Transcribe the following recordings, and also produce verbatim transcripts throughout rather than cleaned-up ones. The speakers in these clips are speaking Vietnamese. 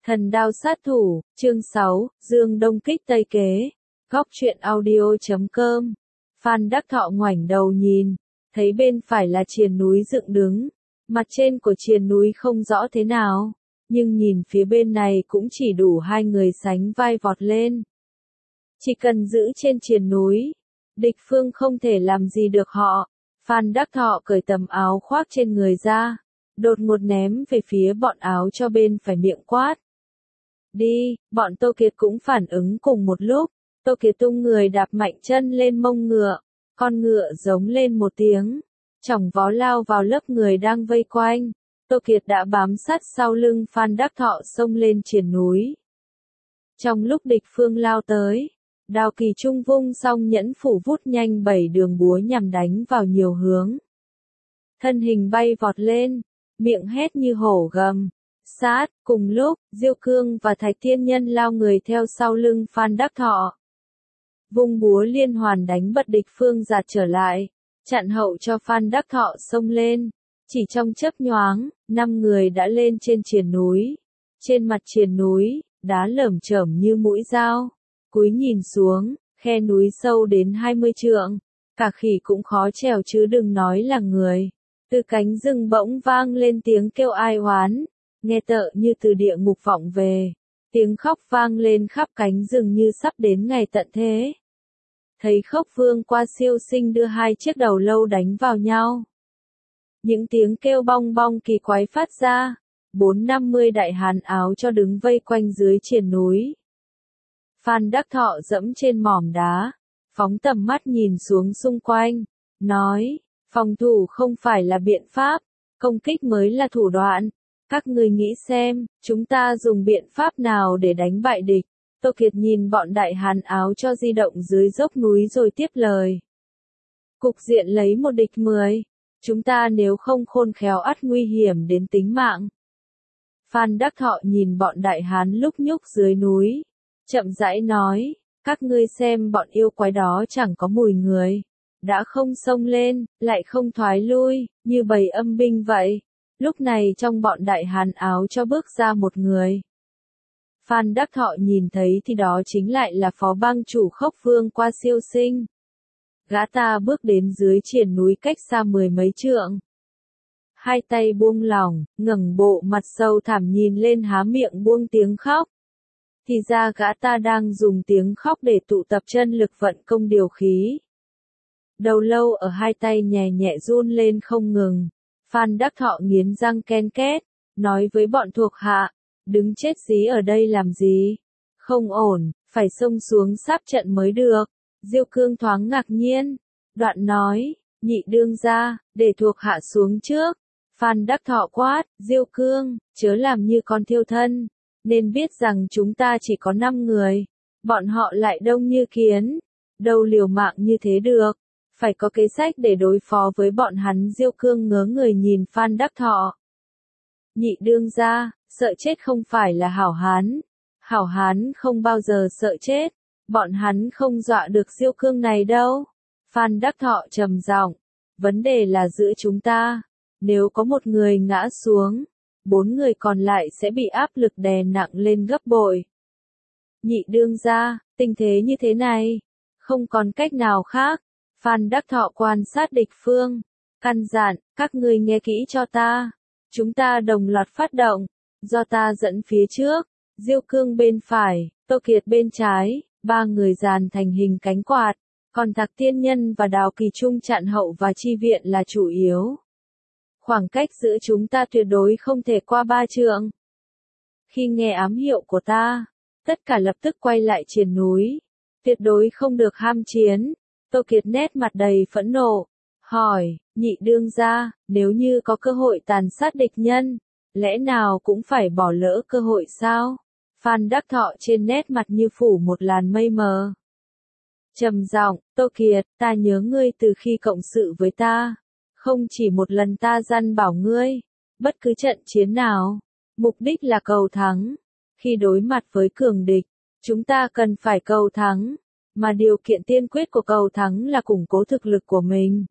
Thần đao sát thủ, chương sáu, Dương Đông kích Tây kế. Góc truyện audio chấm com. Phan Đắc Thọ ngoảnh đầu nhìn, thấy bên phải là triền núi dựng đứng. Mặt trên của triền núi không rõ thế nào, nhưng nhìn phía bên này cũng chỉ đủ hai người sánh vai vọt lên. Chỉ cần giữ trên triền núi, địch phương không thể làm gì được họ. Phan Đắc Thọ cởi tấm áo khoác trên người ra, đột ngột ném về phía bọn áo cho bên phải, miệng quát. Đi, bọn Tô Kiệt cũng phản ứng cùng một lúc. Tô Kiệt tung người đạp mạnh chân lên mông ngựa, con ngựa giống lên một tiếng, chỏng vó lao vào lớp người đang vây quanh. Tô Kiệt đã bám sát sau lưng Phan Đắc Thọ xông lên triền núi. Trong lúc địch phương lao tới, Đào Kỳ Trung vung song nhẫn phủ vút nhanh bảy đường búa nhằm đánh vào nhiều hướng. Thân hình bay vọt lên, miệng hét như hổ gầm. Sát, cùng lúc, Diêu Cương và Thạch Thiên Nhân lao người theo sau lưng Phan Đắc Thọ. Vung búa liên hoàn đánh bật địch phương giạt trở lại, chặn hậu cho Phan Đắc Thọ xông lên. Chỉ trong chớp nhoáng, năm người đã lên trên triền núi. Trên mặt triền núi, đá lởm chởm như mũi dao. Cúi nhìn xuống, khe núi sâu đến hai mươi trượng. Cả khỉ cũng khó trèo chứ đừng nói là người. Từ cánh rừng bỗng vang lên tiếng kêu ai oán. Nghe tợ như từ địa ngục vọng về, tiếng khóc vang lên khắp cánh rừng như sắp đến ngày tận thế. Thấy Khốc Vương qua siêu sinh đưa hai chiếc đầu lâu đánh vào nhau. Những tiếng kêu bong bong kỳ quái phát ra, bốn năm mươi đại hán áo cho đứng vây quanh dưới triền núi. Phan Đắc Thọ dẫm trên mỏm đá, phóng tầm mắt nhìn xuống xung quanh, nói, phòng thủ không phải là biện pháp, công kích mới là thủ đoạn. Các ngươi nghĩ xem, chúng ta dùng biện pháp nào để đánh bại địch? Tô Kiệt nhìn bọn đại hán áo cho di động dưới dốc núi rồi tiếp lời. Cục diện lấy một địch mười, chúng ta nếu không khôn khéo ắt nguy hiểm đến tính mạng. Phan Đắc Thọ nhìn bọn đại hán lúc nhúc dưới núi, chậm rãi nói, các ngươi xem bọn yêu quái đó chẳng có mùi người, đã không xông lên, lại không thoái lui, như bầy âm binh vậy. Lúc này trong bọn đại hán áo cho bước ra một người. Phan Đắc Thọ nhìn thấy thì đó chính lại là phó bang chủ Khốc Vương qua siêu sinh. Gã ta bước đến dưới triền núi cách xa mười mấy trượng. Hai tay buông lỏng, ngẩng bộ mặt sâu thẳm nhìn lên há miệng buông tiếng khóc. Thì ra gã ta đang dùng tiếng khóc để tụ tập chân lực vận công điều khí. Đầu lâu ở hai tay nhẹ nhẹ run lên không ngừng. Phan Đắc Thọ nghiến răng ken két, nói với bọn thuộc hạ, đứng chết dí ở đây làm gì? Không ổn, phải xông xuống sáp trận mới được. Diêu Cương thoáng ngạc nhiên, đoạn nói, nhị đương gia, để thuộc hạ xuống trước. Phan Đắc Thọ quát, Diêu Cương, chớ làm như con thiêu thân, nên biết rằng chúng ta chỉ có năm người, bọn họ lại đông như kiến, đâu liều mạng như thế được. Phải có kế sách để đối phó với bọn hắn. Diêu Cương ngớ người nhìn Phan Đắc Thọ. Nhị đương gia, sợ chết không phải là hảo hán. Hảo hán không bao giờ sợ chết. Bọn hắn không dọa được Diêu Cương này đâu. Phan Đắc Thọ trầm giọng, vấn đề là giữa chúng ta. Nếu có một người ngã xuống, bốn người còn lại sẽ bị áp lực đè nặng lên gấp bội. Nhị đương gia, tình thế như thế này, không còn cách nào khác. Phan Đắc Thọ quan sát địch phương, căn dặn, các ngươi nghe kỹ cho ta. Chúng ta đồng loạt phát động, do ta dẫn phía trước, Diêu Cương bên phải, Tô Kiệt bên trái, ba người dàn thành hình cánh quạt, còn Thạch Thiên Nhân và Đào Kỳ Trung chặn hậu và chi viện là chủ yếu. Khoảng cách giữa chúng ta tuyệt đối không thể qua ba trượng. Khi nghe ám hiệu của ta, tất cả lập tức quay lại triền núi, tuyệt đối không được ham chiến. Tô Kiệt nét mặt đầy phẫn nộ, hỏi, nhị đương gia, nếu như có cơ hội tàn sát địch nhân, lẽ nào cũng phải bỏ lỡ cơ hội sao? Phan Đắc Thọ trên nét mặt như phủ một làn mây mờ. Trầm giọng, Tô Kiệt, ta nhớ ngươi từ khi cộng sự với ta. Không chỉ một lần ta dặn bảo ngươi, bất cứ trận chiến nào, mục đích là cầu thắng. Khi đối mặt với cường địch, chúng ta cần phải cầu thắng. Mà điều kiện tiên quyết của cầu thắng là củng cố thực lực của mình.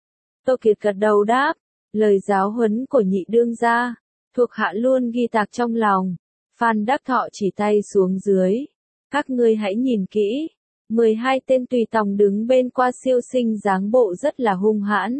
Tô Kiệt gật đầu đáp, lời giáo huấn của nhị đương gia, thuộc hạ luôn ghi tạc trong lòng. Phan Đắc Thọ chỉ tay xuống dưới. Các ngươi hãy nhìn kỹ. mười hai tên tùy tòng đứng bên Qua Siêu Sinh dáng bộ rất là hung hãn.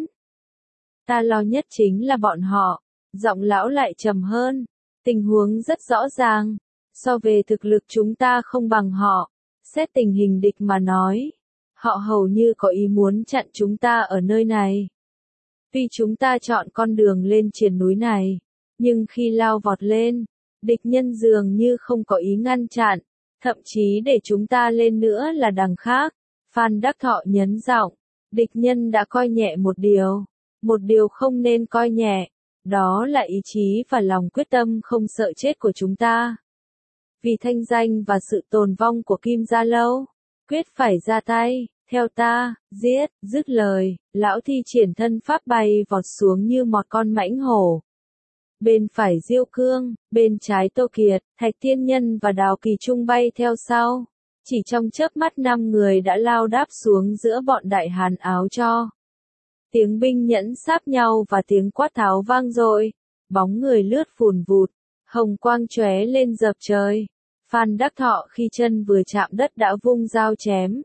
Ta lo nhất chính là bọn họ. Giọng lão lại trầm hơn. Tình huống rất rõ ràng. So về thực lực chúng ta không bằng họ. Xét tình hình địch mà nói. Họ hầu như có ý muốn chặn chúng ta ở nơi này. Tuy chúng ta chọn con đường lên triền núi này. Nhưng khi lao vọt lên. Địch nhân dường như không có ý ngăn chặn. Thậm chí để chúng ta lên nữa là đằng khác. Phan Đắc Thọ nhấn giọng. Địch nhân đã coi nhẹ một điều. Một điều không nên coi nhẹ. Đó là ý chí và lòng quyết tâm không sợ chết của chúng ta. Vì thanh danh và sự tồn vong của Kim Gia Lâu. Quyết phải ra tay. Theo ta, giết, dứt lời, lão thi triển thân pháp bay vọt xuống như một con mãnh hổ. Bên phải Diêu Cương, bên trái Tô Kiệt, Thạch Tiên Nhân và Đào Kỳ Trung bay theo sau. Chỉ trong chớp mắt năm người đã lao đáp xuống giữa bọn đại hán áo cho. Tiếng binh nhẫn sáp nhau và tiếng quát tháo vang dội. Bóng người lướt phùn vụt, hồng quang chóe lên dập trời. Phan Đắc Thọ khi chân vừa chạm đất đã vung dao chém.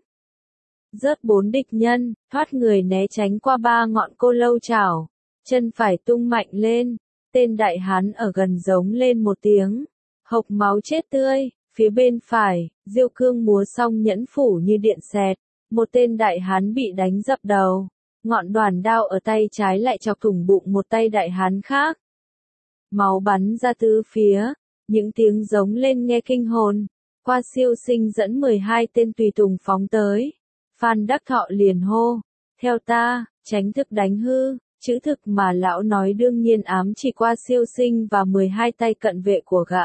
Rớt bốn địch nhân, thoát người né tránh qua ba ngọn cô lâu chảo. Chân phải tung mạnh lên. Tên đại hán ở gần giống lên một tiếng. Hộc máu chết tươi. Phía bên phải, Diêu Cương múa xong nhẫn phủ như điện xẹt. Một tên đại hán bị đánh dập đầu. Ngọn đoàn đao ở tay trái lại chọc thủng bụng một tay đại hán khác. Máu bắn ra tứ phía. Những tiếng giống lên nghe kinh hồn. Qua Siêu Sinh dẫn mười hai tên tùy tùng phóng tới. Phan Đắc Thọ liền hô. Theo ta, tránh thực đánh hư. Chữ thực mà lão nói đương nhiên ám chỉ Qua Siêu Sinh và mười hai tay cận vệ của gã.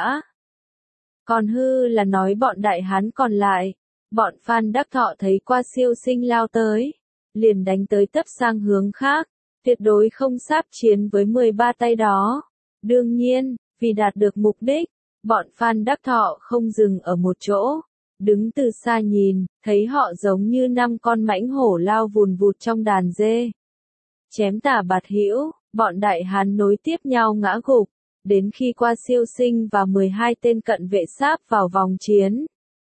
Còn hư là nói bọn đại hán còn lại. Bọn Phan Đắc Thọ thấy Qua Siêu Sinh lao tới. Liền đánh tới tấp sang hướng khác. Tuyệt đối không sáp chiến với mười ba tay đó. Đương nhiên, vì đạt được mục đích, bọn Phan Đắc Thọ không dừng ở một chỗ. Đứng từ xa nhìn, thấy họ giống như năm con mãnh hổ lao vùn vụt trong đàn dê. Chém tả bạt hữu, bọn đại hán nối tiếp nhau ngã gục, đến khi Qua Siêu Sinh và mười hai tên cận vệ sáp vào vòng chiến.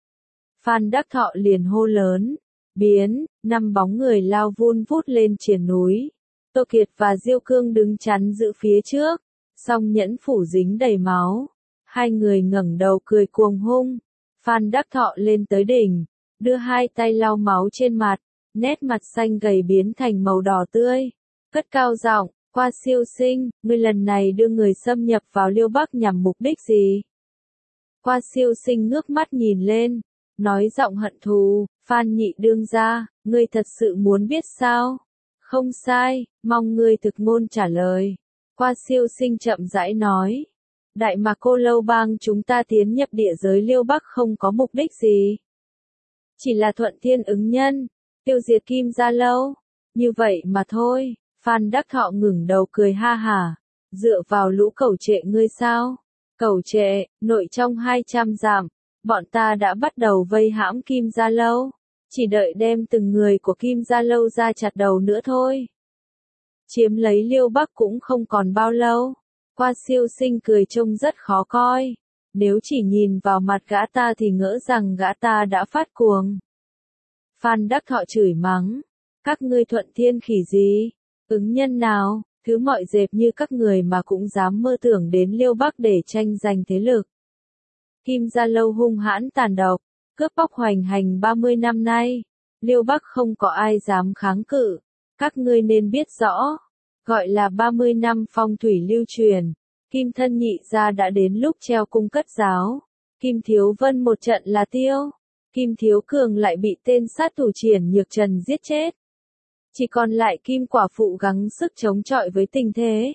Phan Đắc Thọ liền hô lớn, biến, năm bóng người lao vun vút lên triền núi. Tô Kiệt và Diêu Cương đứng chắn giữ phía trước, song nhẫn phủ dính đầy máu. Hai người ngẩng đầu cười cuồng hung. Phan Đắc Thọ lên tới đỉnh, đưa hai tay lau máu trên mặt, nét mặt xanh gầy biến thành màu đỏ tươi. Cất cao giọng, Qua Siêu Sinh, ngươi lần này đưa người xâm nhập vào Liêu Bắc nhằm mục đích gì? Qua Siêu Sinh ngước mắt nhìn lên, nói giọng hận thù, Phan nhị đương gia, ngươi thật sự muốn biết sao? Không sai, mong ngươi thực ngôn trả lời. Qua Siêu Sinh chậm rãi nói. Đại Mạc Cô Lâu Bang chúng ta tiến nhập địa giới Liêu Bắc không có mục đích gì. Chỉ là thuận thiên ứng nhân, tiêu diệt Kim Gia Lâu. Như vậy mà thôi. Phan Đắc Thọ ngừng đầu cười ha hả. Dựa vào lũ cẩu trệ ngươi sao? Cẩu trệ, nội trong hai trăm dặm, bọn ta đã bắt đầu vây hãm Kim Gia Lâu. Chỉ đợi đem từng người của Kim Gia Lâu ra chặt đầu nữa thôi. Chiếm lấy Liêu Bắc cũng không còn bao lâu. Qua Siêu Sinh cười trông rất khó coi. Nếu chỉ nhìn vào mặt gã ta thì ngỡ rằng gã ta đã phát cuồng. Phan Đắc Thọ chửi mắng. Các ngươi thuận thiên khỉ gì? Ứng nhân nào, thứ mọi dẹp như các người mà cũng dám mơ tưởng đến Liêu Bắc để tranh giành thế lực. Kim Gia Lâu hung hãn tàn độc, cướp bóc hoành hành ba mươi năm nay. Liêu Bắc không có ai dám kháng cự. Các ngươi nên biết rõ. Gọi là ba mươi năm phong thủy lưu truyền. Kim thân nhị gia đã đến lúc treo cung cất giáo. Kim Thiếu Vân một trận là tiêu. Kim Thiếu Cường lại bị tên sát thủ Triển Nhược Trần giết chết. Chỉ còn lại Kim Quả Phụ gắng sức chống chọi với tình thế.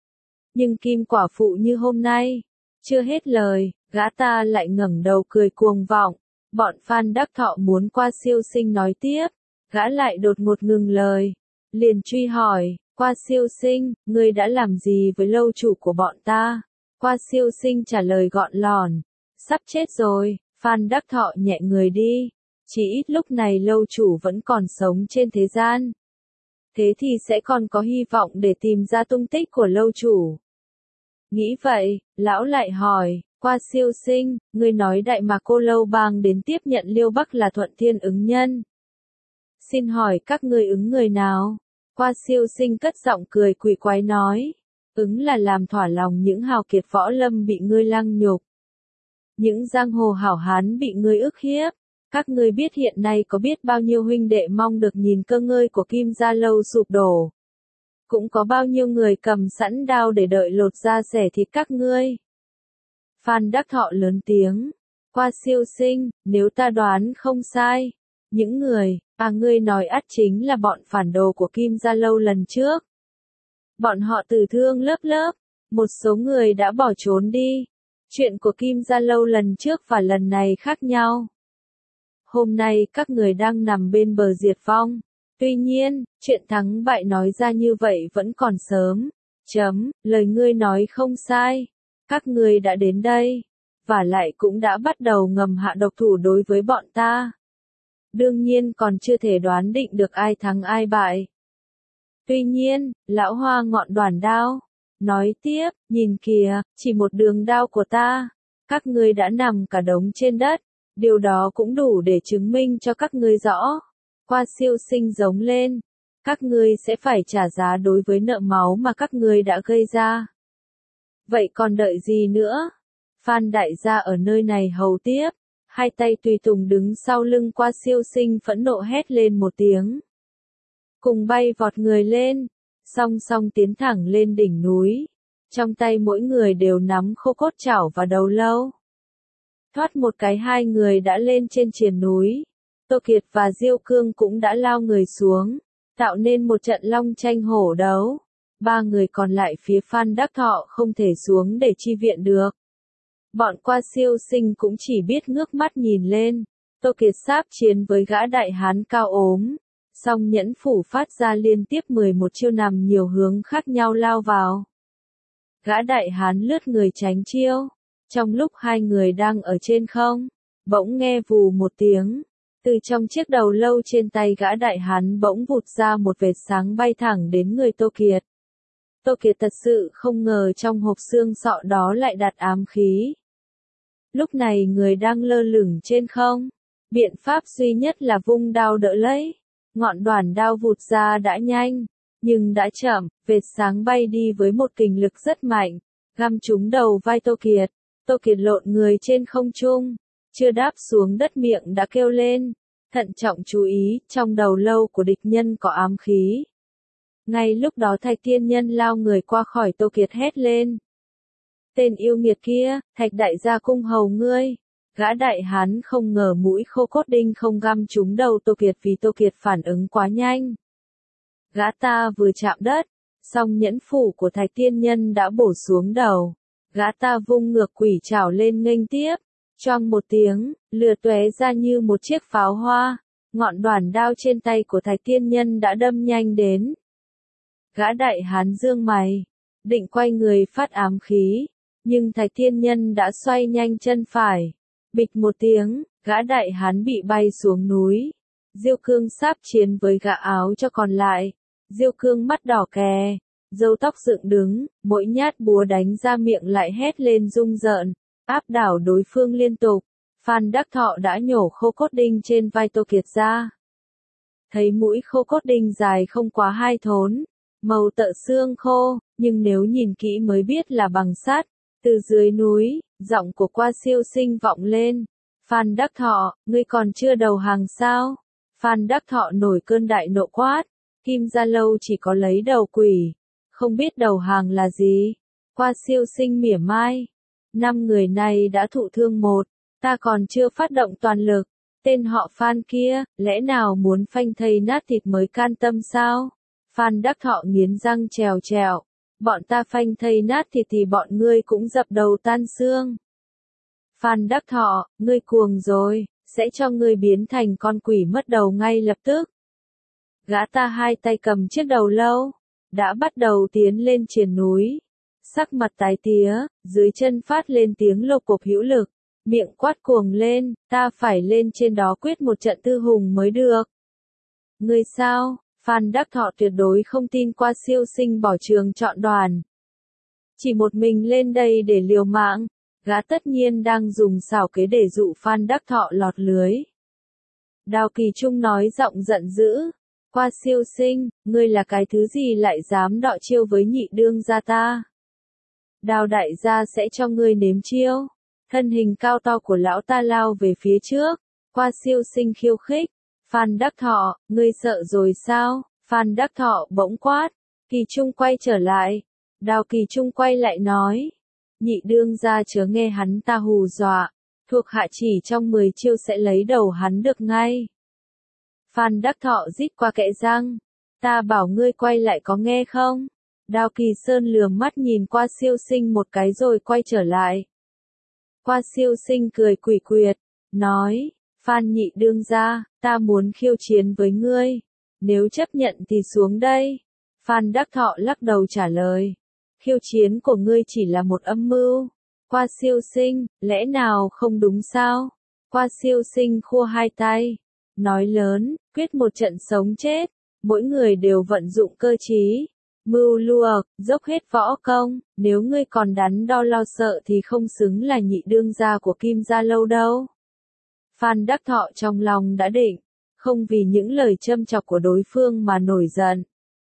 Nhưng Kim Quả Phụ như hôm nay, chưa hết lời, gã ta lại ngẩng đầu cười cuồng vọng. Bọn Phan Đắc Thọ muốn Qua Siêu Sinh nói tiếp, gã lại đột ngột ngừng lời, liền truy hỏi, Qua Siêu Sinh, ngươi đã làm gì với lâu chủ của bọn ta? Qua Siêu Sinh trả lời gọn lòn, sắp chết rồi. Phan Đắc Thọ nhẹ người đi, chỉ ít lúc này lâu chủ vẫn còn sống trên thế gian. Thế thì sẽ còn có hy vọng để tìm ra tung tích của lâu chủ. Nghĩ vậy, lão lại hỏi, Qua Siêu Sinh, ngươi nói Đại Mạc Cô Lâu Bang đến tiếp nhận Liêu Bắc là Thuận Thiên ứng nhân. Xin hỏi các ngươi ứng người nào? Qua Siêu Sinh cất giọng cười quỷ quái nói. Ứng là làm thỏa lòng những hào kiệt võ lâm bị ngươi lăng nhục. Những giang hồ hảo hán bị ngươi ức hiếp. Các ngươi biết hiện nay có biết bao nhiêu huynh đệ mong được nhìn cơ ngơi của Kim Gia Lâu sụp đổ. Cũng có bao nhiêu người cầm sẵn đao để đợi lột da xẻ thịt các ngươi. Phan Đắc Thọ lớn tiếng. Qua Siêu Sinh, nếu ta đoán không sai. Những người, à ngươi nói ắt chính là bọn phản đồ của Kim Gia Lâu lần trước. Bọn họ tử thương lớp lớp. Một số người đã bỏ trốn đi. Chuyện của Kim Gia Lâu lần trước và lần này khác nhau. Hôm nay các người đang nằm bên bờ diệt vong. Tuy nhiên, chuyện thắng bại nói ra như vậy vẫn còn sớm. Chấm, lời ngươi nói không sai. Các ngươi đã đến đây. Và lại cũng đã bắt đầu ngầm hạ độc thủ đối với bọn ta. Đương nhiên còn chưa thể đoán định được ai thắng ai bại. Tuy nhiên, lão Hoa ngọn đoàn đao. Nói tiếp, nhìn kìa, chỉ một đường đao của ta. Các ngươi đã nằm cả đống trên đất. Điều đó cũng đủ để chứng minh cho các ngươi rõ. Qua Siêu Sinh giống lên. Các ngươi sẽ phải trả giá đối với nợ máu mà các ngươi đã gây ra. Vậy còn đợi gì nữa? Phan đại gia ở nơi này hầu tiếp. Hai tay tùy tùng đứng sau lưng Qua Siêu Sinh phẫn nộ hét lên một tiếng. Cùng bay vọt người lên. Song song tiến thẳng lên đỉnh núi. Trong tay mỗi người đều nắm khô cốt chảo và đầu lâu. Thoát một cái hai người đã lên trên triền núi. Tô Kiệt và Diêu Cương cũng đã lao người xuống. Tạo nên một trận long tranh hổ đấu. Ba người còn lại phía Phan Đắc Thọ không thể xuống để chi viện được. Bọn Qua Siêu Sinh cũng chỉ biết ngước mắt nhìn lên. Tô Kiệt sáp chiến với gã đại hán cao ốm. Song nhẫn phủ phát ra liên tiếp mười một chiêu nằm nhiều hướng khác nhau lao vào. Gã đại hán lướt người tránh chiêu. Trong lúc hai người đang ở trên không, bỗng nghe vù một tiếng. Từ trong chiếc đầu lâu trên tay gã đại hán bỗng vụt ra một vệt sáng bay thẳng đến người Tô Kiệt. Tô Kiệt thật sự không ngờ trong hộp xương sọ đó lại đặt ám khí. Lúc này người đang lơ lửng trên không. Biện pháp duy nhất là vung đao đỡ lấy. Ngọn đoàn đao vụt ra đã nhanh, nhưng đã chậm, vệt sáng bay đi với một kình lực rất mạnh, găm trúng đầu vai Tô Kiệt. Tô Kiệt lộn người trên không trung, chưa đáp xuống đất miệng đã kêu lên, thận trọng chú ý, trong đầu lâu của địch nhân có ám khí. Ngay lúc đó Thạch Tiên Nhân lao người qua khỏi Tô Kiệt hét lên. Tên yêu nghiệt kia, Thạch đại gia cung hầu ngươi. Gã đại hán không ngờ mũi khô cốt đinh không găm trúng đầu Tô Kiệt vì Tô Kiệt phản ứng quá nhanh. Gã ta vừa chạm đất, song nhẫn phủ của Thạch Tiên Nhân đã bổ xuống đầu. Gã ta vung ngược quỷ trảo lên nghênh tiếp, choang một tiếng, lửa tóe ra như một chiếc pháo hoa. Ngọn đoàn đao trên tay của Thạch Tiên Nhân đã đâm nhanh đến. Gã đại hán dương mày, định quay người phát ám khí, nhưng Thạch Tiên Nhân đã xoay nhanh chân phải. Bịch một tiếng, gã đại hán bị bay xuống núi. Diêu Cương sáp chiến với gã áo cho còn lại. Diêu Cương mắt đỏ kè, râu tóc dựng đứng, mỗi nhát búa đánh ra miệng lại hét lên rung rợn, áp đảo đối phương liên tục. Phan Đắc Thọ đã nhổ khô cốt đinh trên vai Tô Kiệt ra. Thấy mũi khô cốt đinh dài không quá hai thốn, màu tợ xương khô, nhưng nếu nhìn kỹ mới biết là bằng sắt. Từ dưới núi, giọng của Qua Siêu Sinh vọng lên. Phan Đắc Thọ, ngươi còn chưa đầu hàng sao? Phan Đắc Thọ nổi cơn đại nộ quát. Kim Gia Lâu chỉ có lấy đầu quỷ, không biết đầu hàng là gì. Qua Siêu Sinh mỉa mai. Năm người này đã thụ thương một, ta còn chưa phát động toàn lực. Tên họ Phan kia, lẽ nào muốn phanh thây nát thịt mới can tâm sao? Phan Đắc Thọ nghiến răng trèo trèo. Bọn ta phanh thây nát thịt thì bọn ngươi cũng dập đầu tan xương. Phan Đắc Thọ, ngươi cuồng rồi, sẽ cho ngươi biến thành con quỷ mất đầu ngay lập tức. Gã ta hai tay cầm chiếc đầu lâu, đã bắt đầu tiến lên triền núi. Sắc mặt tái tía, dưới chân phát lên tiếng lộc cộc hữu lực, miệng quát cuồng lên, ta phải lên trên đó quyết một trận tư hùng mới được. Ngươi sao? Phan Đắc Thọ tuyệt đối không tin Qua Siêu Sinh bỏ trường chọn đoàn. Chỉ một mình lên đây để liều mạng, Gã tất nhiên đang dùng xảo kế để dụ Phan Đắc Thọ lọt lưới. Đào Kỳ Trung nói giọng giận dữ, Qua Siêu Sinh, ngươi là cái thứ gì lại dám đọ chiêu với nhị đương gia ta? Đào đại gia sẽ cho ngươi nếm chiêu. Thân hình cao to của lão ta lao về phía trước, Qua Siêu Sinh khiêu khích, Phan Đắc Thọ, ngươi sợ rồi sao? Phan Đắc Thọ bỗng quát, Kỳ Trung quay trở lại. Đào Kỳ Trung quay lại nói, nhị đương gia chớ nghe hắn ta hù dọa, thuộc hạ chỉ trong mười chiêu sẽ lấy đầu hắn được ngay. Phan Đắc Thọ rít qua kẽ răng, ta bảo ngươi quay lại có nghe không? Đào Kỳ Sơn lườm mắt nhìn Qua Siêu Sinh một cái rồi quay trở lại. Qua Siêu Sinh cười quỷ quyệt, nói, Phan nhị đương gia, ta muốn khiêu chiến với ngươi, nếu chấp nhận thì xuống đây. Phan Đắc Thọ lắc đầu trả lời, khiêu chiến của ngươi chỉ là một âm mưu. Qua Siêu Sinh, lẽ nào không đúng sao? Qua Siêu Sinh khua hai tay, nói lớn, quyết một trận sống chết, mỗi người đều vận dụng cơ trí, mưu lùa, dốc hết võ công, nếu ngươi còn đắn đo lo sợ thì không xứng là nhị đương gia của Kim Gia Lâu đâu. Phan Đắc Thọ trong lòng đã định, không vì những lời châm chọc của đối phương mà nổi giận.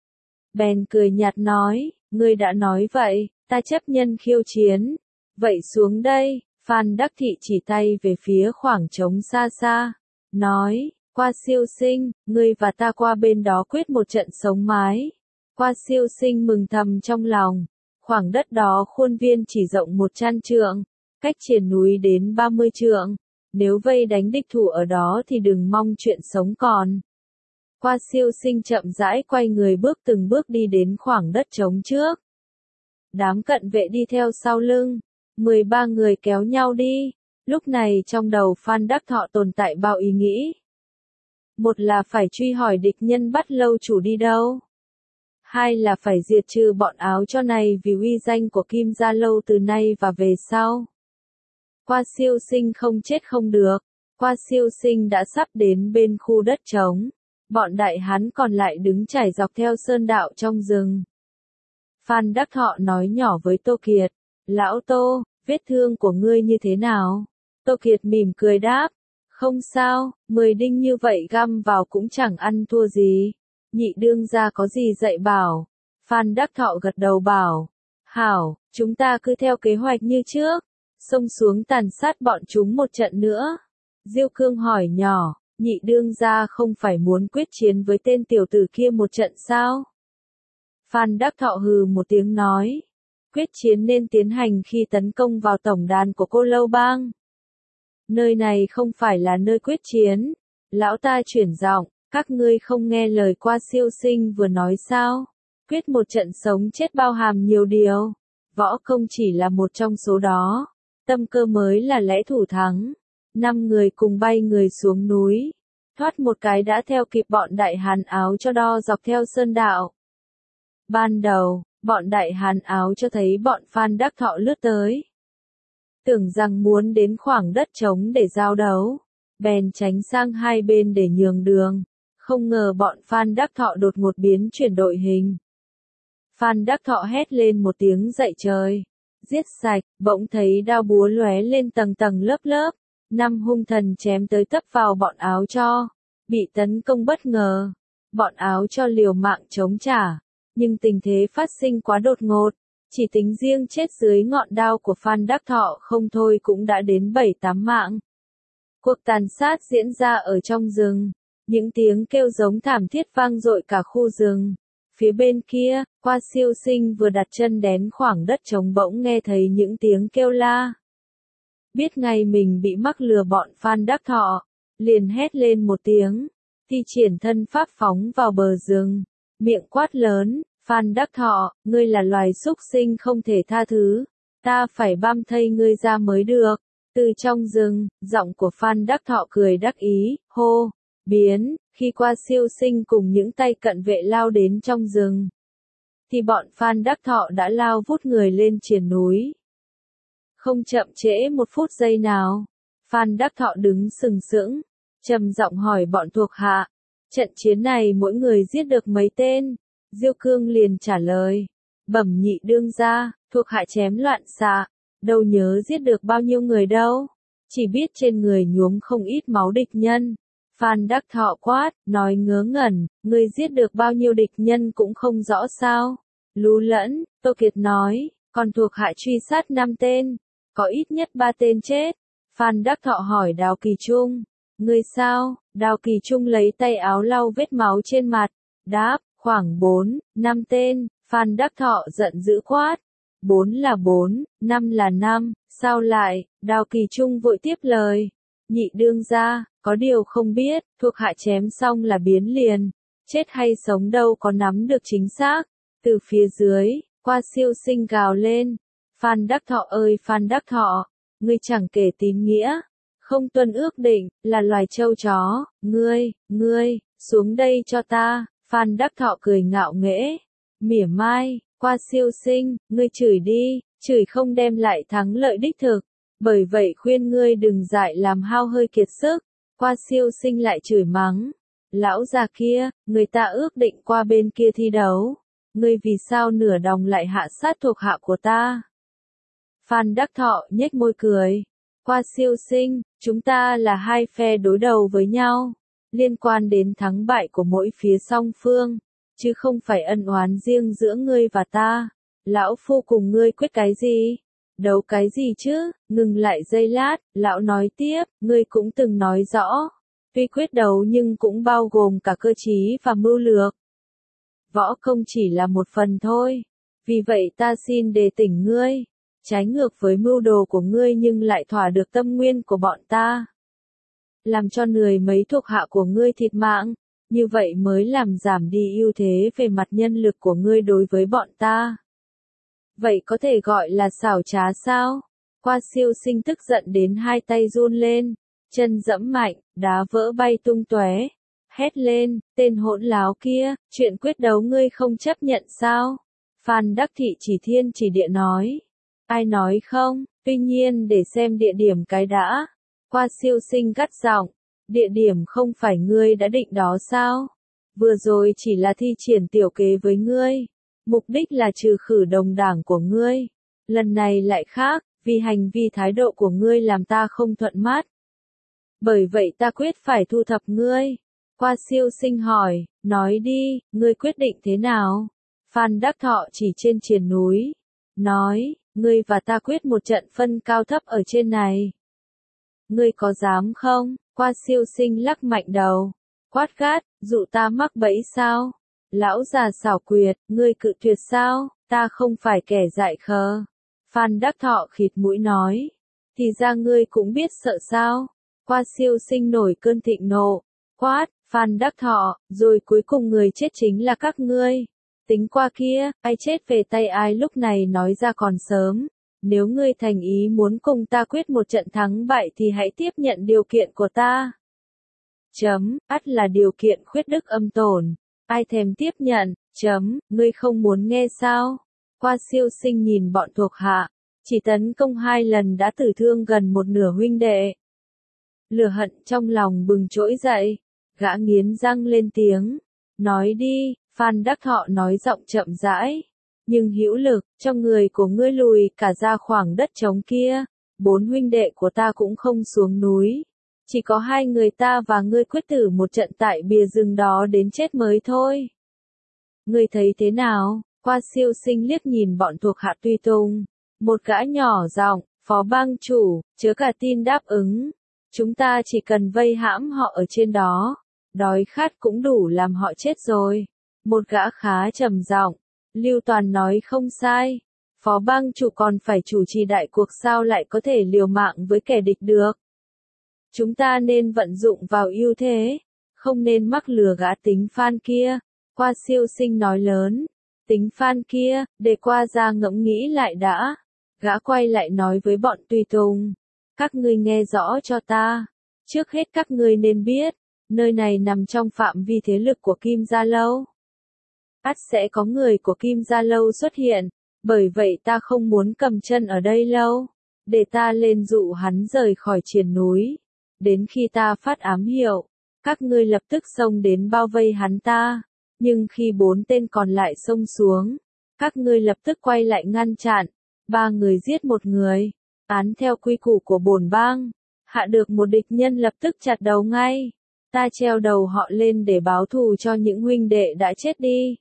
Bèn cười nhạt nói, ngươi đã nói vậy, ta chấp nhân khiêu chiến. Vậy xuống đây, Phan Đắc Thị chỉ tay về phía khoảng trống xa xa, nói, Qua Siêu Sinh, ngươi và ta qua bên đó quyết một trận sống mái. Qua Siêu Sinh mừng thầm trong lòng, khoảng đất đó khuôn viên chỉ rộng một trăm trượng, cách triển núi đến ba mươi trượng, nếu vây đánh địch thủ ở đó thì đừng mong chuyện sống còn. Qua Siêu Sinh chậm rãi quay người bước từng bước đi đến khoảng đất trống trước. Đám cận vệ đi theo sau lưng, mười ba người kéo nhau đi, lúc này trong đầu Phan Đắc Thọ tồn tại bao ý nghĩ. Một là phải truy hỏi địch nhân bắt lâu chủ đi đâu. Hai là phải diệt trừ bọn áo cho này vì uy danh của Kim Gia Lâu từ nay và về sau. Qua Siêu Sinh không chết không được, Qua Siêu Sinh đã sắp đến bên khu đất trống, bọn đại hán còn lại đứng trải dọc theo sơn đạo trong rừng. Phan Đắc Thọ nói nhỏ với Tô Kiệt, lão Tô, vết thương của ngươi như thế nào? Tô Kiệt mỉm cười đáp, không sao, mười đinh như vậy găm vào cũng chẳng ăn thua gì. Nhị đương gia có gì dạy bảo? Phan Đắc Thọ gật đầu bảo, hảo, chúng ta cứ theo kế hoạch như trước, xông xuống tàn sát bọn chúng một trận nữa. Diêu Cương hỏi nhỏ, nhị đương gia không phải muốn quyết chiến với tên tiểu tử kia một trận sao? Phan Đắc Thọ hừ một tiếng nói, quyết chiến nên tiến hành khi tấn công vào tổng đàn của Cô Lâu Bang. Nơi này không phải là nơi quyết chiến. Lão ta chuyển giọng, các ngươi không nghe lời Qua Siêu Sinh vừa nói sao? Quyết một trận sống chết bao hàm nhiều điều. Võ công chỉ là một trong số đó. Tâm cơ mới là lẽ thủ thắng. Năm người cùng bay người xuống núi. Thoát một cái đã theo kịp bọn đại hàn áo cho đo dọc theo sơn đạo. Ban đầu, bọn đại hàn áo cho thấy bọn Phan Đắc Thọ lướt tới. Tưởng rằng muốn đến khoảng đất trống để giao đấu, bèn tránh sang hai bên để nhường đường, không ngờ bọn Phan Đắc Thọ đột ngột biến chuyển đội hình. Phan Đắc Thọ hét lên một tiếng dậy trời, giết sạch, bỗng thấy đao búa lóe lên tầng tầng lớp lớp, năm hung thần chém tới tấp vào bọn áo cho, bị tấn công bất ngờ, bọn áo cho liều mạng chống trả, nhưng tình thế phát sinh quá đột ngột. Chỉ tính riêng chết dưới ngọn đao của Phan Đắc Thọ không thôi cũng đã đến bảy tám mạng. Cuộc tàn sát diễn ra ở trong rừng. Những tiếng kêu giống thảm thiết vang dội cả khu rừng. Phía bên kia, Qua Siêu Sinh vừa đặt chân đến khoảng đất trống bỗng nghe thấy những tiếng kêu la. Biết ngay mình bị mắc lừa bọn Phan Đắc Thọ, liền hét lên một tiếng, thi triển thân pháp phóng vào bờ rừng, miệng quát lớn. Phan Đắc Thọ, ngươi là loài súc sinh không thể tha thứ, ta phải băm thây ngươi ra mới được. Từ trong rừng, giọng của Phan Đắc Thọ cười đắc ý, hô, biến, khi Qua Siêu Sinh cùng những tay cận vệ lao đến trong rừng. Thì bọn Phan Đắc Thọ đã lao vút người lên triển núi. Không chậm trễ một phút giây nào, Phan Đắc Thọ đứng sừng sững, trầm giọng hỏi bọn thuộc hạ, trận chiến này mỗi người giết được mấy tên? Diêu Cương liền trả lời, bẩm nhị đương gia, thuộc hạ chém loạn xạ, đâu nhớ giết được bao nhiêu người đâu, chỉ biết trên người nhuốm không ít máu địch nhân. Phan Đắc Thọ quát, nói ngớ ngẩn, ngươi giết được bao nhiêu địch nhân cũng không rõ sao. Lú lẫn, Tô Kiệt nói, còn thuộc hạ truy sát năm tên, có ít nhất ba tên chết. Phan Đắc Thọ hỏi Đào Kỳ Trung, ngươi sao? Đào Kỳ Trung lấy tay áo lau vết máu trên mặt, đáp, khoảng bốn, năm tên. Phan Đắc Thọ giận dữ quát, bốn là bốn, năm là năm, sao lại? Đào Kỳ Trung vội tiếp lời, nhị đương gia, có điều không biết, thuộc hạ chém xong là biến liền, chết hay sống đâu có nắm được chính xác. Từ phía dưới, Qua Siêu Sinh gào lên, Phan Đắc Thọ ơi Phan Đắc Thọ, ngươi chẳng kể tín nghĩa, không tuân ước định, là loài trâu chó, ngươi, ngươi, xuống đây cho ta. Phan Đắc Thọ cười ngạo nghễ, mỉa mai, Qua Siêu Sinh, ngươi chửi đi, chửi không đem lại thắng lợi đích thực, bởi vậy khuyên ngươi đừng dại làm hao hơi kiệt sức. Qua Siêu Sinh lại chửi mắng, lão già kia, người ta ước định qua bên kia thi đấu, ngươi vì sao nửa đồng lại hạ sát thuộc hạ của ta? Phan Đắc Thọ nhếch môi cười, Qua Siêu Sinh, chúng ta là hai phe đối đầu với nhau, liên quan đến thắng bại của mỗi phía song phương, chứ không phải ân oán riêng giữa ngươi và ta. Lão phu cùng ngươi quyết cái gì? Đấu cái gì chứ? Ngừng lại giây lát, lão nói tiếp, ngươi cũng từng nói rõ, tuy quyết đấu nhưng cũng bao gồm cả cơ trí và mưu lược. Võ công chỉ là một phần thôi, vì vậy ta xin đề tỉnh ngươi, trái ngược với mưu đồ của ngươi nhưng lại thỏa được tâm nguyên của bọn ta. Làm cho người mấy thuộc hạ của ngươi thiệt mạng, như vậy mới làm giảm đi ưu thế về mặt nhân lực của ngươi đối với bọn ta. Vậy có thể gọi là xảo trá sao? Qua Siêu Sinh tức giận đến hai tay run lên, chân dẫm mạnh, đá vỡ bay tung tóe, hét lên, tên hỗn láo kia, chuyện quyết đấu ngươi không chấp nhận sao? Phan Đắc Thị chỉ thiên chỉ địa nói, ai nói không? Tuy nhiên để xem địa điểm cái đã. Qua Siêu Sinh gắt giọng, địa điểm không phải ngươi đã định đó sao? Vừa rồi chỉ là thi triển tiểu kế với ngươi, mục đích là trừ khử đồng đảng của ngươi. Lần này lại khác, vì hành vi thái độ của ngươi làm ta không thuận mắt. Bởi vậy ta quyết phải thu thập ngươi. Qua Siêu Sinh hỏi, nói đi, ngươi quyết định thế nào? Phan Đắc Thọ chỉ trên triền núi, nói, ngươi và ta quyết một trận phân cao thấp ở trên này. Ngươi có dám không? Qua Siêu Sinh lắc mạnh đầu, quát gắt, dụ ta mắc bẫy sao? Lão già xảo quyệt, ngươi cự tuyệt sao? Ta không phải kẻ dại khờ. Phan Đắc Thọ khịt mũi nói, thì ra ngươi cũng biết sợ sao? Qua Siêu Sinh nổi cơn thịnh nộ, quát, Phan Đắc Thọ, rồi cuối cùng người chết chính là các ngươi. Tính qua kia, ai chết về tay ai lúc này nói ra còn sớm. Nếu ngươi thành ý muốn cùng ta quyết một trận thắng bại thì hãy tiếp nhận điều kiện của ta. Chấm, ắt là điều kiện khuyết đức âm tổn. Ai thèm tiếp nhận, chấm, ngươi không muốn nghe sao? Qua Siêu Sinh nhìn bọn thuộc hạ, chỉ tấn công hai lần đã tử thương gần một nửa huynh đệ. Lửa hận trong lòng bừng trỗi dậy, gã nghiến răng lên tiếng, nói đi. Phan Đắc Thọ nói giọng chậm rãi, nhưng hữu lực, trong người của ngươi lùi cả ra khoảng đất trống kia, bốn huynh đệ của ta cũng không xuống núi, chỉ có hai người ta và ngươi quyết tử một trận tại bìa rừng đó đến chết mới thôi. Ngươi thấy thế nào? Qua Siêu Sinh liếc nhìn bọn thuộc hạ tùy tùng, một gã nhỏ giọng, phó bang chủ, chớ cả tin đáp ứng, chúng ta chỉ cần vây hãm họ ở trên đó, đói khát cũng đủ làm họ chết rồi. Một gã khá trầm giọng, Lưu Toàn nói không sai, phó bang chủ còn phải chủ trì đại cuộc sao lại có thể liều mạng với kẻ địch được. Chúng ta nên vận dụng vào ưu thế, không nên mắc lừa gã tính Phan kia. Qua Siêu Sinh nói lớn, tính Phan kia, để qua ra ngẫm nghĩ lại đã. Gã quay lại nói với bọn tùy tùng, các ngươi nghe rõ cho ta, trước hết các ngươi nên biết, nơi này nằm trong phạm vi thế lực của Kim Gia Lâu. Ắt sẽ có người của Kim Gia Lâu xuất hiện, bởi vậy ta không muốn cầm chân ở đây lâu, để ta lên dụ hắn rời khỏi triền núi. Đến khi ta phát ám hiệu, các ngươi lập tức xông đến bao vây hắn ta, nhưng khi bốn tên còn lại xông xuống, các ngươi lập tức quay lại ngăn chặn, ba người giết một người. Án theo quy củ của bổn bang. Hạ được một địch nhân lập tức chặt đầu ngay. Ta treo đầu họ lên để báo thù cho những huynh đệ đã chết đi.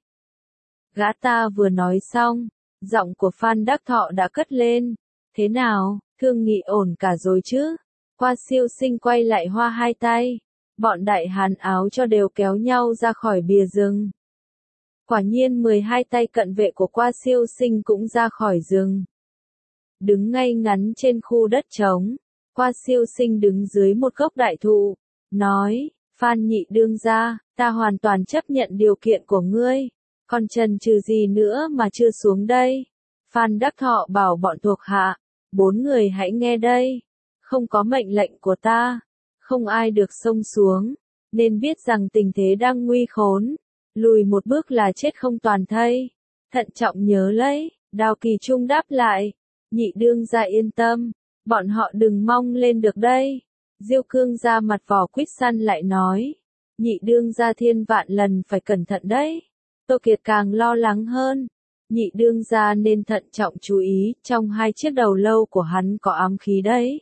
Gã ta vừa nói xong, giọng của Phan Đắc Thọ đã cất lên. Thế nào, thương nghị ổn cả rồi chứ? Qua Siêu Sinh quay lại hoa hai tay. Bọn đại hán áo cho đều kéo nhau ra khỏi bìa rừng. Quả nhiên mười hai tay cận vệ của Qua Siêu Sinh cũng ra khỏi rừng. Đứng ngay ngắn trên khu đất trống, Qua Siêu Sinh đứng dưới một gốc đại thụ, nói, Phan nhị đương gia, ta hoàn toàn chấp nhận điều kiện của ngươi, còn chần chừ gì nữa mà chưa xuống đây. Phan Đắc Thọ bảo bọn thuộc hạ, bốn người hãy nghe đây, không có mệnh lệnh của ta, không ai được xông xuống, nên biết rằng tình thế đang nguy khốn, lùi một bước là chết không toàn thây. Thận trọng nhớ lấy, Đào Kỳ Trung đáp lại, nhị đương gia yên tâm, bọn họ đừng mong lên được đây. Diêu Cương ra mặt vỏ quýt săn lại nói, nhị đương gia thiên vạn lần phải cẩn thận đấy. Tô Kiệt càng lo lắng hơn, nhị đương gia nên thận trọng chú ý, trong hai chiếc đầu lâu của hắn có ám khí đấy.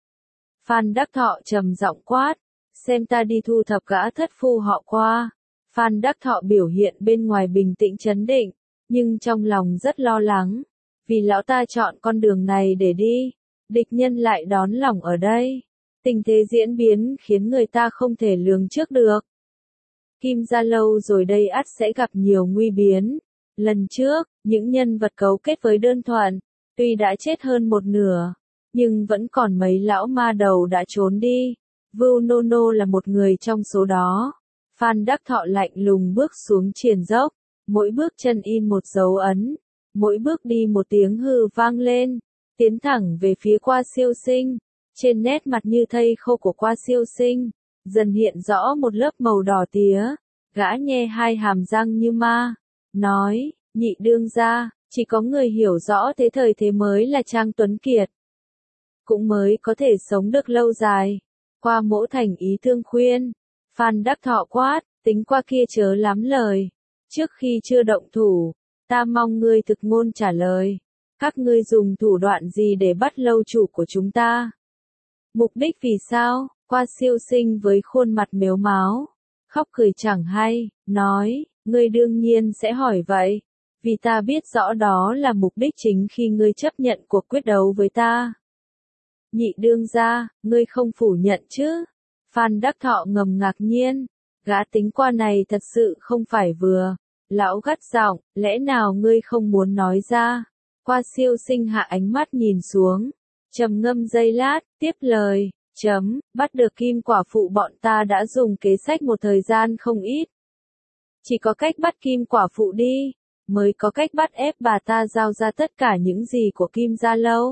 Phan Đắc Thọ trầm giọng quát, xem ta đi thu thập gã thất phu họ Qua. Phan Đắc Thọ biểu hiện bên ngoài bình tĩnh trấn định, nhưng trong lòng rất lo lắng, vì lão ta chọn con đường này để đi, địch nhân lại đón lòng ở đây. Tình thế diễn biến khiến người ta không thể lường trước được. Kim Gia lâu rồi đây ắt sẽ gặp nhiều nguy biến. Lần trước, những nhân vật cấu kết với Đơn Thuận, tuy đã chết hơn một nửa, nhưng vẫn còn mấy lão ma đầu đã trốn đi. Vưu Nô Nô là một người trong số đó. Phan Đắc Thọ lạnh lùng bước xuống triền dốc, mỗi bước chân in một dấu ấn, mỗi bước đi một tiếng hừ vang lên, tiến thẳng về phía Qua Siêu Sinh. Trên nét mặt như thây khô của Qua Siêu Sinh, dần hiện rõ một lớp màu đỏ tía, gã nhe hai hàm răng như ma, nói, nhị đương gia, chỉ có người hiểu rõ thế thời thế mới là Trang Tuấn Kiệt, cũng mới có thể sống được lâu dài. Qua Mỗ thành ý thương khuyên, Phan Đắc Thọ quát, tính qua kia chớ lắm lời, trước khi chưa động thủ, ta mong ngươi thực ngôn trả lời, các ngươi dùng thủ đoạn gì để bắt lâu chủ của chúng ta? Mục đích vì sao? Qua Siêu Sinh với khuôn mặt mếu máo, khóc cười chẳng hay, nói, ngươi đương nhiên sẽ hỏi vậy, vì ta biết rõ đó là mục đích chính khi ngươi chấp nhận cuộc quyết đấu với ta. Nhị đương gia, ngươi không phủ nhận chứ? Phan Đắc Thọ ngầm ngạc nhiên, gã tính qua này thật sự không phải vừa. Lão gắt giọng, lẽ nào ngươi không muốn nói ra? Qua Siêu Sinh hạ ánh mắt nhìn xuống, trầm ngâm giây lát, tiếp lời, chấm, bắt được Kim Quả Phụ bọn ta đã dùng kế sách một thời gian không ít. Chỉ có cách bắt Kim Quả Phụ đi, mới có cách bắt ép bà ta giao ra tất cả những gì của Kim Gia Lâu.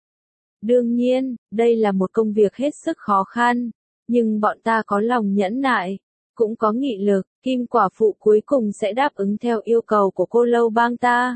Đương nhiên, đây là một công việc hết sức khó khăn, nhưng bọn ta có lòng nhẫn nại, cũng có nghị lực, Kim Quả Phụ cuối cùng sẽ đáp ứng theo yêu cầu của cô Lâu bang ta.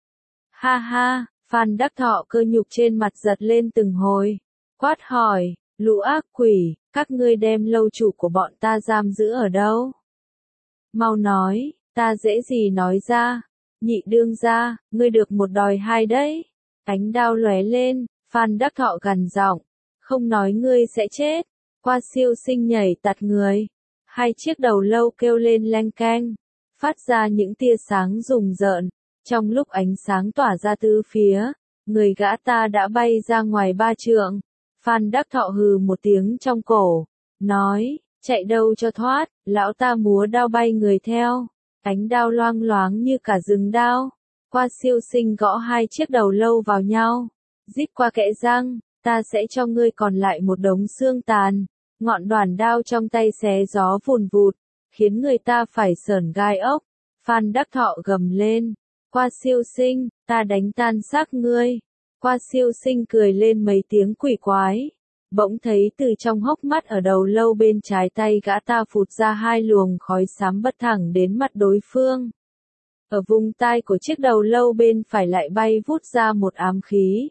Ha ha, Phan Đắc Thọ cơ nhục trên mặt giật lên từng hồi, quát hỏi, lũ ác quỷ, các ngươi đem lâu chủ của bọn ta giam giữ ở đâu? Mau nói, ta dễ gì nói ra, nhị đương gia, ngươi được một đòi hai đấy. Ánh đao lóe lên, Phan Đắc Thọ gằn giọng, không nói ngươi sẽ chết. Qua Siêu Sinh nhảy tạt người, hai chiếc đầu lâu kêu lên leng keng, phát ra những tia sáng rùng rợn. Trong lúc ánh sáng tỏa ra tứ phía, người gã ta đã bay ra ngoài ba trượng. Phan Đắc Thọ hừ một tiếng trong cổ, nói, chạy đâu cho thoát, lão ta múa đao bay người theo. Ánh đao loang loáng như cả rừng đao. Qua Siêu Sinh gõ hai chiếc đầu lâu vào nhau, rít qua kẽ răng, ta sẽ cho ngươi còn lại một đống xương tàn. Ngọn đoàn đao trong tay xé gió vùn vụt, khiến người ta phải sởn gai ốc. Phan Đắc Thọ gầm lên, Qua Siêu Sinh, ta đánh tan xác ngươi. Qua Siêu Sinh cười lên mấy tiếng quỷ quái, bỗng thấy từ trong hốc mắt ở đầu lâu bên trái tay gã ta phụt ra hai luồng khói xám bật thẳng đến mặt đối phương. Ở vùng tai của chiếc đầu lâu bên phải lại bay vút ra một ám khí.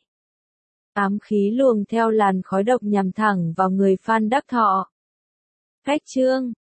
Ám khí luồng theo làn khói độc nhằm thẳng vào người Phan Đắc Thọ. Cách chương